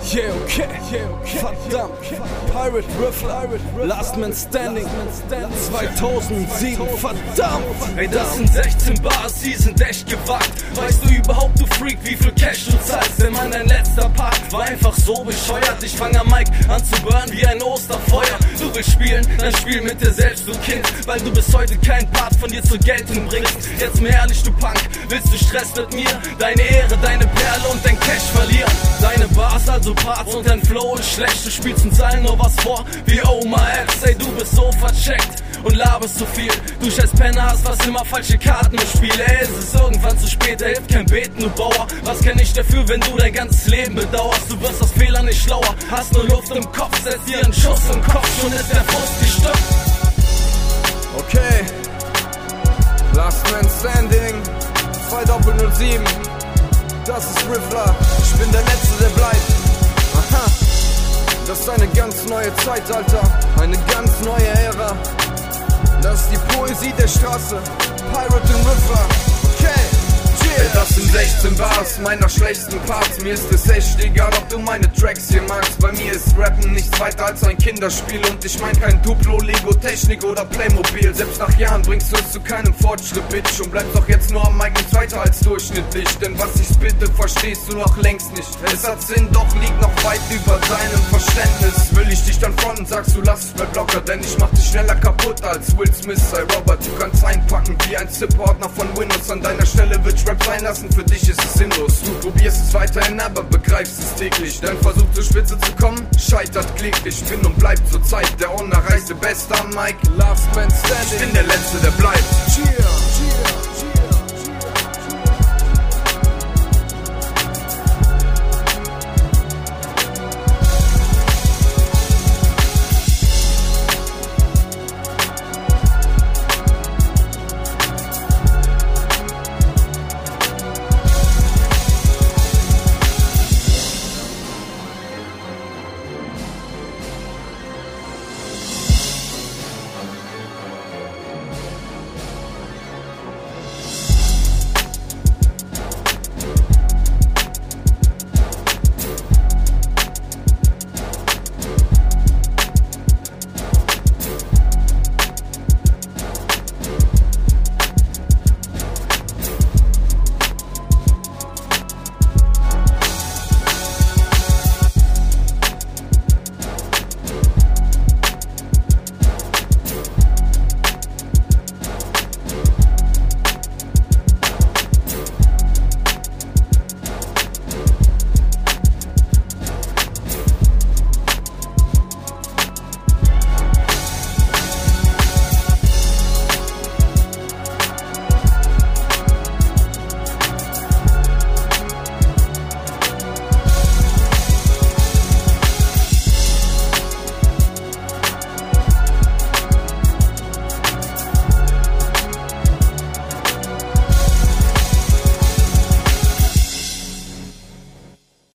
Yeah, okay, verdammt, Pirate Riffler, Last Man Standing, 2007, verdammt. Ey, das sind 16 Bars, die sind echt gewagt. Weißt du überhaupt, du Freak, wie viel Cash du zahlst? Denn mein letzter Part war einfach so bescheuert. Ich fang am Mic an zu burnen wie ein Osterfeuer. Du willst spielen, dann spiel mit dir selbst, du Kind, weil du bis heute kein Part von dir zur Geltung bringst. Jetzt mal ehrlich, du Punk, willst du Stress mit mir? Deine Ehre, deine Perle und dein Cash verlieren. Deine Bars, also Parts und dein Flow ist schlecht. Du spielst uns allen nur was vor, wie Oma X. Ey, du bist so vercheckt und laberst zu viel. Du scheiß Penner hast fast immer falsche Karten im Spiel. Ey, es ist irgendwann zu spät, da hilft kein Beten, du Bauer. Was kann ich dafür, wenn du dein ganzes Leben bedauerst? Du wirst aus Fehlern nicht schlauer, hast nur Luft im Kopf, setz dir einen Schuss im Kopf, schon ist der Frust gestimmt. Okay, Last Man Standing, 2007, das ist Riffler, ich bin der Letzte, der bleibt. Aha, das ist eine ganz neue Zeit, Alter, eine ganz neue Ära. Das ist die Poesie der Straße, Pirate und Riffler, okay. Ey, das sind 16 Bars meiner schlechtesten Parts. Mir ist es echt egal, ob du meine Tracks hier magst. Bei mir ist Rappen nichts weiter als ein Kinderspiel. Und ich mein kein Duplo, Lego, Technik oder Playmobil. Selbst nach Jahren bringst du es zu keinem Fortschritt, Bitch. Und bleibst doch jetzt nur am Mic weiter als durchschnittlich. Denn was ich bitte, verstehst du noch längst nicht. Es hat Sinn, doch liegt noch weit über deinem Verständnis. Will ich dich dann fronten, sagst du, lass es bleib locker. Denn ich mach dich schneller kaputt als Will Smith, sei Robert. Du kannst einpacken wie ein ZIP-Ordner von Windows. An deiner Stelle wird Rap sein lassen, für dich ist es sinnlos. Du probierst es weiterhin, aber begreifst es täglich. Dein Versuch zur Spitze zu kommen, scheitert kläglich. Bin und bleib zur Zeit der unerreichte Beste am Mic. Last Man Standing, ich bin der Letzte, der bleibt. Cheer.